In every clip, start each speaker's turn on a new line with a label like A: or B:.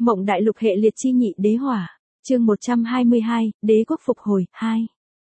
A: Mộng đại lục hệ liệt chi nhị đế hỏa. Chương 122, đế quốc phục hồi 2.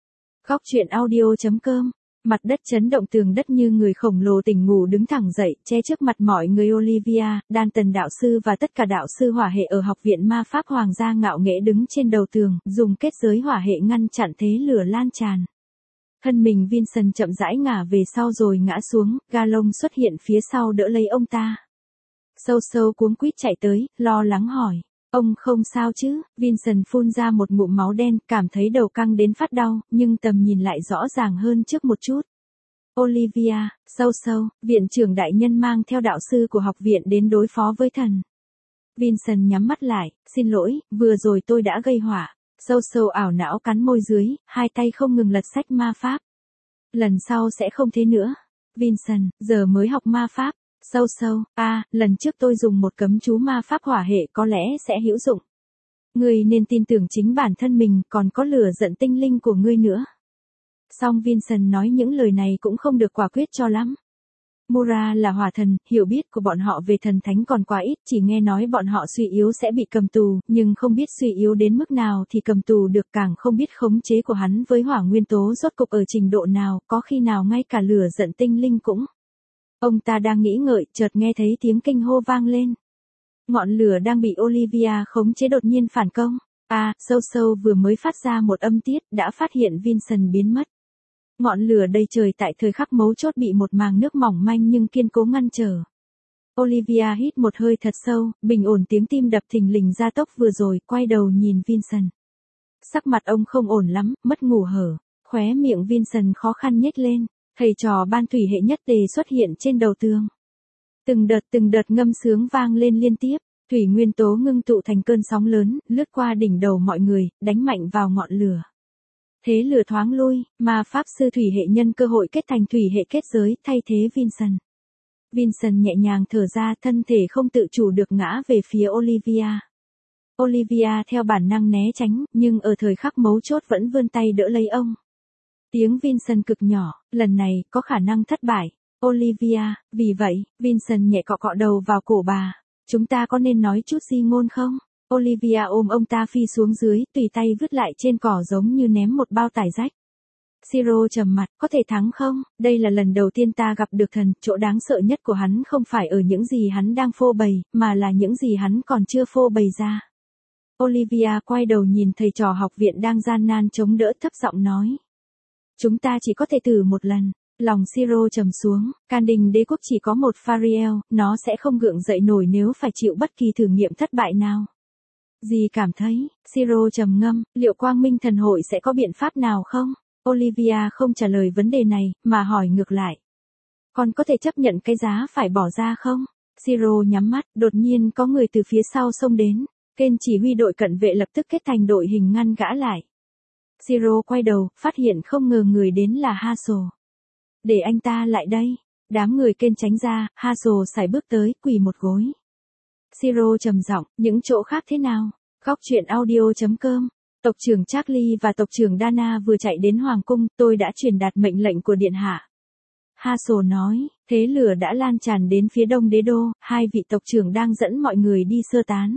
A: Góc truyện audio.com. Mặt đất chấn động, tường đất như người khổng lồ tỉnh ngủ đứng thẳng dậy, che trước mặt mọi người. Olivia, Dalton đạo sư và tất cả đạo sư hỏa hệ ở học viện ma pháp hoàng gia ngạo nghễ đứng trên đầu tường, dùng kết giới hỏa hệ ngăn chặn thế lửa lan tràn. Thân mình Vincent chậm rãi ngả về sau rồi ngã xuống, Galon xuất hiện phía sau đỡ lấy ông ta. Sâu sâu cuống quýt chạy tới, lo lắng hỏi. Ông không sao chứ? Vincent phun ra một ngụm máu đen, cảm thấy đầu căng đến phát đau, nhưng tầm nhìn lại rõ ràng hơn trước một chút. Olivia, sâu sâu, viện trưởng đại nhân mang theo đạo sư của học viện đến đối phó với thần. Vincent nhắm mắt lại, xin lỗi, vừa rồi tôi đã gây họa. Sâu sâu ảo não cắn môi dưới, hai tay không ngừng lật sách ma pháp. Lần sau sẽ không thế nữa. Vincent, giờ mới học ma pháp. Sâu sâu, lần trước tôi dùng một cấm chú ma pháp hỏa hệ có lẽ sẽ hữu dụng. Ngươi nên tin tưởng chính bản thân mình, còn có lửa giận tinh linh của ngươi nữa. Song Vincent nói những lời này cũng không được quả quyết cho lắm. Mura là hỏa thần, hiểu biết của bọn họ về thần thánh còn quá ít, chỉ nghe nói bọn họ suy yếu sẽ bị cầm tù, nhưng không biết suy yếu đến mức nào thì cầm tù được, càng không biết khống chế của hắn với hỏa nguyên tố rốt cục ở trình độ nào, có khi nào ngay cả lửa giận tinh linh cũng. Ông ta đang nghĩ ngợi, chợt nghe thấy tiếng kinh hô vang lên. Ngọn lửa đang bị Olivia khống chế đột nhiên phản công. Sâu sâu vừa mới phát ra một âm tiết, đã phát hiện Vincent biến mất. Ngọn lửa đầy trời tại thời khắc mấu chốt bị một màng nước mỏng manh nhưng kiên cố ngăn trở. Olivia hít một hơi thật sâu, bình ổn tiếng tim đập thình lình gia tốc vừa rồi, quay đầu nhìn Vincent. Sắc mặt ông không ổn lắm, mất ngủ hở, khóe miệng Vincent khó khăn nhếch lên. Thầy trò ban thủy hệ nhất tề xuất hiện trên đầu tường. Từng đợt ngâm sướng vang lên liên tiếp, thủy nguyên tố ngưng tụ thành cơn sóng lớn, lướt qua đỉnh đầu mọi người, đánh mạnh vào ngọn lửa. Thế lửa thoáng lui, ma pháp sư thủy hệ nhân cơ hội kết thành thủy hệ kết giới, thay thế Vincent. Vincent nhẹ nhàng thở ra, thân thể không tự chủ được ngã về phía Olivia. Olivia theo bản năng né tránh, nhưng ở thời khắc mấu chốt vẫn vươn tay đỡ lấy ông. Tiếng Vincent cực nhỏ, lần này có khả năng thất bại. Olivia, vì vậy, Vincent nhẹ cọ cọ đầu vào cổ bà. Chúng ta có nên nói chút gì ngôn không? Olivia ôm ông ta phi xuống dưới, tùy tay vứt lại trên cỏ giống như ném một bao tải rách. Siro trầm mặt, có thể thắng không? Đây là lần đầu tiên ta gặp được thần, chỗ đáng sợ nhất của hắn không phải ở những gì hắn đang phô bày, mà là những gì hắn còn chưa phô bày ra. Olivia quay đầu nhìn thầy trò học viện đang gian nan chống đỡ, thấp giọng nói. Chúng ta chỉ có thể thử một lần. Lòng Siro trầm xuống, can đình đế quốc chỉ có một Fariel, nó sẽ không gượng dậy nổi nếu phải chịu bất kỳ thử nghiệm thất bại nào. Dì cảm thấy, Siro trầm ngâm, liệu Quang Minh Thần Hội sẽ có biện pháp nào không? Olivia không trả lời vấn đề này, mà hỏi ngược lại. Con có thể chấp nhận cái giá phải bỏ ra không? Siro nhắm mắt, đột nhiên có người từ phía sau xông đến. Ken chỉ huy đội cận vệ lập tức kết thành đội hình ngăn gã lại. Siro quay đầu, phát hiện không ngờ người đến là Hassel. Để anh ta lại đây. Đám người Ken tránh ra, Hassel sải bước tới, quỳ một gối. Siro trầm giọng, những chỗ khác thế nào? Góc truyện audio.com. Tộc trưởng Charlie và tộc trưởng Dana vừa chạy đến Hoàng cung, tôi đã truyền đạt mệnh lệnh của Điện Hạ. Hassel nói, thế lửa đã lan tràn đến phía đông đế đô, hai vị tộc trưởng đang dẫn mọi người đi sơ tán.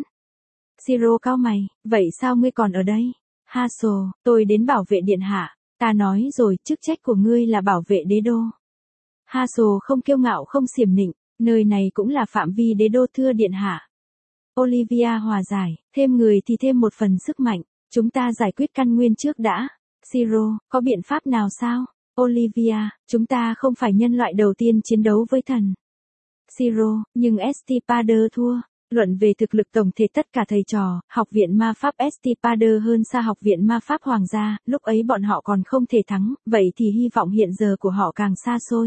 A: Siro cau mày, vậy sao ngươi còn ở đây? Hassel, tôi đến bảo vệ Điện Hạ. Ta nói rồi, chức trách của ngươi là bảo vệ đế đô. Hassel không kiêu ngạo không xiểm nịnh, nơi này cũng là phạm vi đế đô thưa Điện Hạ. Olivia hòa giải, thêm người thì thêm một phần sức mạnh, chúng ta giải quyết căn nguyên trước đã. Siro, có biện pháp nào sao? Olivia, chúng ta không phải nhân loại đầu tiên chiến đấu với thần. Siro, nhưng Estipader thua. Luận về thực lực tổng thể tất cả thầy trò, học viện ma pháp Estipader hơn xa học viện ma pháp hoàng gia, lúc ấy bọn họ còn không thể thắng, vậy thì hy vọng hiện giờ của họ càng xa xôi.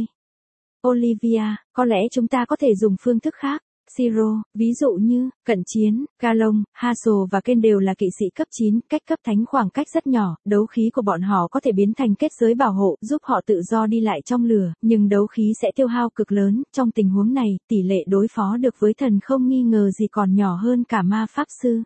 A: Olivia, có lẽ chúng ta có thể dùng phương thức khác. Siro, ví dụ như, cận chiến, Galon, Hassel và Ken đều là kỵ sĩ cấp 9, cách cấp thánh khoảng cách rất nhỏ, đấu khí của bọn họ có thể biến thành kết giới bảo hộ, giúp họ tự do đi lại trong lửa, nhưng đấu khí sẽ tiêu hao cực lớn, trong tình huống này, tỷ lệ đối phó được với thần không nghi ngờ gì còn nhỏ hơn cả ma pháp sư.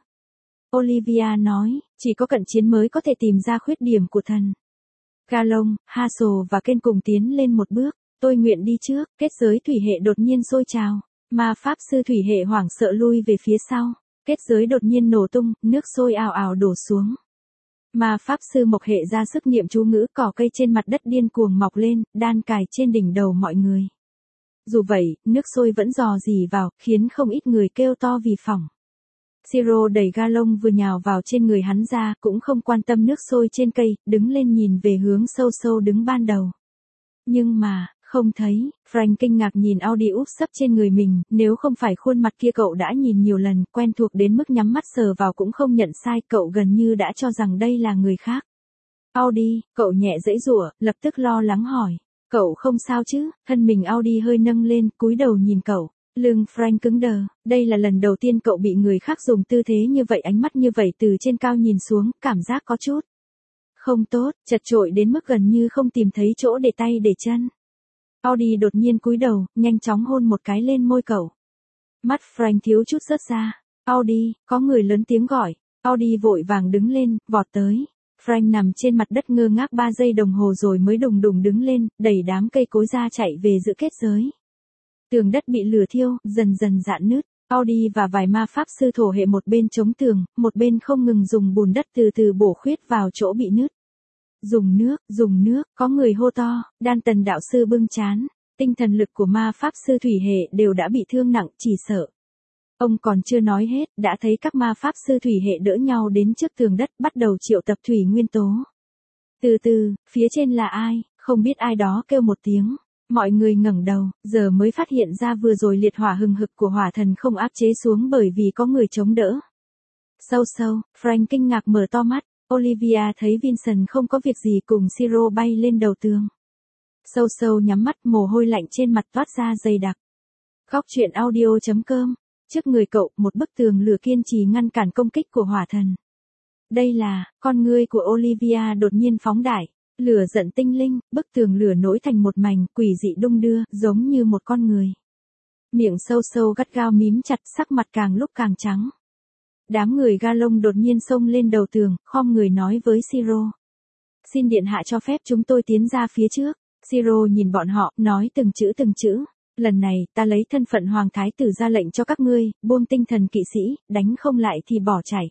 A: Olivia nói, chỉ có cận chiến mới có thể tìm ra khuyết điểm của thần. Galon, Hassel và Ken cùng tiến lên một bước, tôi nguyện đi trước, kết giới thủy hệ đột nhiên sôi trào. Ma pháp sư thủy hệ hoảng sợ lui về phía sau. Kết giới đột nhiên nổ tung, nước sôi ào ào đổ xuống. Ma pháp sư Mộc Hệ ra sức niệm chú ngữ, cỏ cây trên mặt đất điên cuồng mọc lên, đan cài trên đỉnh đầu mọi người. Dù vậy, nước sôi vẫn rò rỉ vào, khiến không ít người kêu to vì phỏng. Siro đẩy Galon vừa nhào vào trên người hắn ra, cũng không quan tâm nước sôi trên cây, đứng lên nhìn về hướng sâu sâu đứng ban đầu. Nhưng mà, không thấy, Frank kinh ngạc nhìn Audi úp sấp trên người mình, nếu không phải khuôn mặt kia cậu đã nhìn nhiều lần, quen thuộc đến mức nhắm mắt sờ vào cũng không nhận sai, cậu gần như đã cho rằng đây là người khác. Audi, cậu nhẹ giãy giụa, lập tức lo lắng hỏi. Cậu không sao chứ? Thân mình Audi hơi nâng lên, cúi đầu nhìn cậu. Lưng Frank cứng đờ, đây là lần đầu tiên cậu bị người khác dùng tư thế như vậy, ánh mắt như vậy từ trên cao nhìn xuống, cảm giác có chút không tốt, chật chội đến mức gần như không tìm thấy chỗ để tay để chân. Audi đột nhiên cúi đầu, nhanh chóng hôn một cái lên môi cậu. Mắt Frank thiếu chút rớt ra. Audi, có người lớn tiếng gọi. Audi vội vàng đứng lên, vọt tới. Frank nằm trên mặt đất ngơ ngác 3 giây đồng hồ rồi mới đùng đùng đứng lên, đẩy đám cây cối ra chạy về giữa kết giới. Tường đất bị lửa thiêu, dần dần rạn nứt. Audi và vài ma pháp sư thổ hệ một bên chống tường, một bên không ngừng dùng bùn đất từ từ bổ khuyết vào chỗ bị nứt. Dùng nước, có người hô to, Đan Tần đạo sư bưng trán. Tinh thần lực của ma pháp sư thủy hệ đều đã bị thương nặng, chỉ sợ. Ông còn chưa nói hết, đã thấy các ma pháp sư thủy hệ đỡ nhau đến trước tường đất, bắt đầu triệu tập thủy nguyên tố. Từ từ, phía trên là ai, không biết ai đó kêu một tiếng. Mọi người ngẩng đầu, giờ mới phát hiện ra vừa rồi liệt hỏa hừng hực của hỏa thần không áp chế xuống bởi vì có người chống đỡ. Sâu, Frank kinh ngạc mở to mắt. Olivia thấy Vincent không có việc gì cùng Siro bay lên đầu tường. Sâu nhắm mắt, mồ hôi lạnh trên mặt toát ra dày đặc. Góc truyện audio.com. Trước người cậu, một bức tường lửa kiên trì ngăn cản công kích của hỏa thần. Đây là, con ngươi của Olivia đột nhiên phóng đại. Lửa giận tinh linh, bức tường lửa nối thành một mảnh, quỷ dị đung đưa, giống như một con người. Miệng sâu gắt gao mím chặt, sắc mặt càng lúc càng trắng. Đám người Galon đột nhiên xông lên đầu tường, khom người nói với Siro. Xin điện hạ cho phép chúng tôi tiến ra phía trước. Siro nhìn bọn họ, nói từng chữ. Lần này, ta lấy thân phận hoàng thái tử ra lệnh cho các ngươi, buông tinh thần kỵ sĩ, đánh không lại thì bỏ chạy.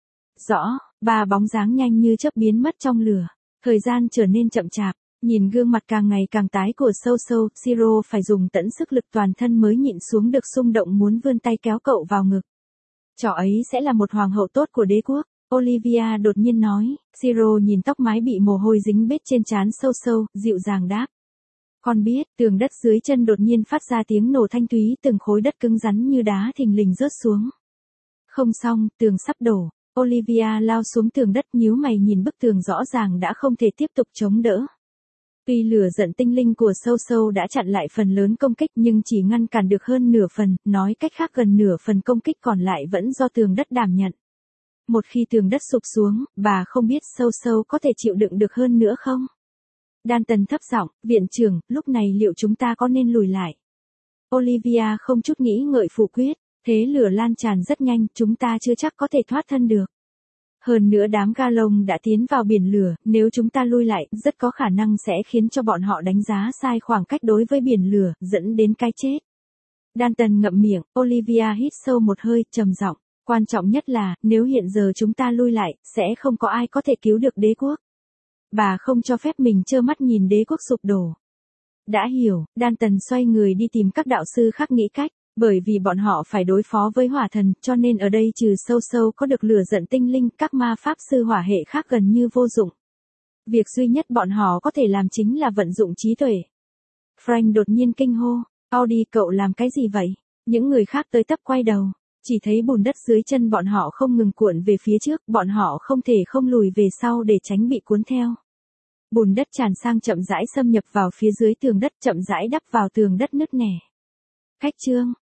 A: Rõ, 3 bóng dáng nhanh như chớp biến mất trong lửa. Thời gian trở nên chậm chạp, nhìn gương mặt càng ngày càng tái của sâu, Siro phải dùng tận sức lực toàn thân mới nhịn xuống được xung động muốn vươn tay kéo cậu vào ngực. Trò ấy sẽ là một hoàng hậu tốt của đế quốc, Olivia đột nhiên nói. Siro nhìn tóc mái bị mồ hôi dính bết trên trán sâu, dịu dàng đáp. Con biết, tường đất dưới chân đột nhiên phát ra tiếng nổ thanh thúy, từng khối đất cứng rắn như đá thình lình rớt xuống. Không xong, tường sắp đổ. Olivia lao xuống tường đất, nhíu mày nhìn bức tường rõ ràng đã không thể tiếp tục chống đỡ. Tuy lửa giận tinh linh của sâu đã chặn lại phần lớn công kích nhưng chỉ ngăn cản được hơn nửa phần, nói cách khác gần nửa phần công kích còn lại vẫn do tường đất đảm nhận. Một khi tường đất sụp xuống, bà không biết sâu có thể chịu đựng được hơn nữa không? Đan Tần thấp giọng, viện trưởng, lúc này liệu chúng ta có nên lùi lại? Olivia không chút nghĩ ngợi phủ quyết, thế lửa lan tràn rất nhanh, chúng ta chưa chắc có thể thoát thân được. Hơn nữa đám Galon đã tiến vào biển lửa, nếu chúng ta lui lại, rất có khả năng sẽ khiến cho bọn họ đánh giá sai khoảng cách đối với biển lửa, dẫn đến cái chết. Đan Tần ngậm miệng, Olivia hít sâu một hơi, trầm giọng, quan trọng nhất là, nếu hiện giờ chúng ta lui lại, sẽ không có ai có thể cứu được đế quốc. Bà không cho phép mình trơ mắt nhìn đế quốc sụp đổ. Đã hiểu, Đan Tần xoay người đi tìm các đạo sư khác nghĩ cách, bởi vì bọn họ phải đối phó với hỏa thần, cho nên ở đây trừ sâu có được lửa giận tinh linh, các ma pháp sư hỏa hệ khác gần như vô dụng. Việc duy nhất bọn họ có thể làm chính là vận dụng trí tuệ. Frank đột nhiên kinh hô, Audi cậu làm cái gì vậy? Những người khác tới tấp quay đầu, chỉ thấy bùn đất dưới chân bọn họ không ngừng cuộn về phía trước, bọn họ không thể không lùi về sau để tránh bị cuốn theo. Bùn đất tràn sang chậm rãi xâm nhập vào phía dưới tường đất, chậm rãi đắp vào tường đất nứt nẻ. Khách trương,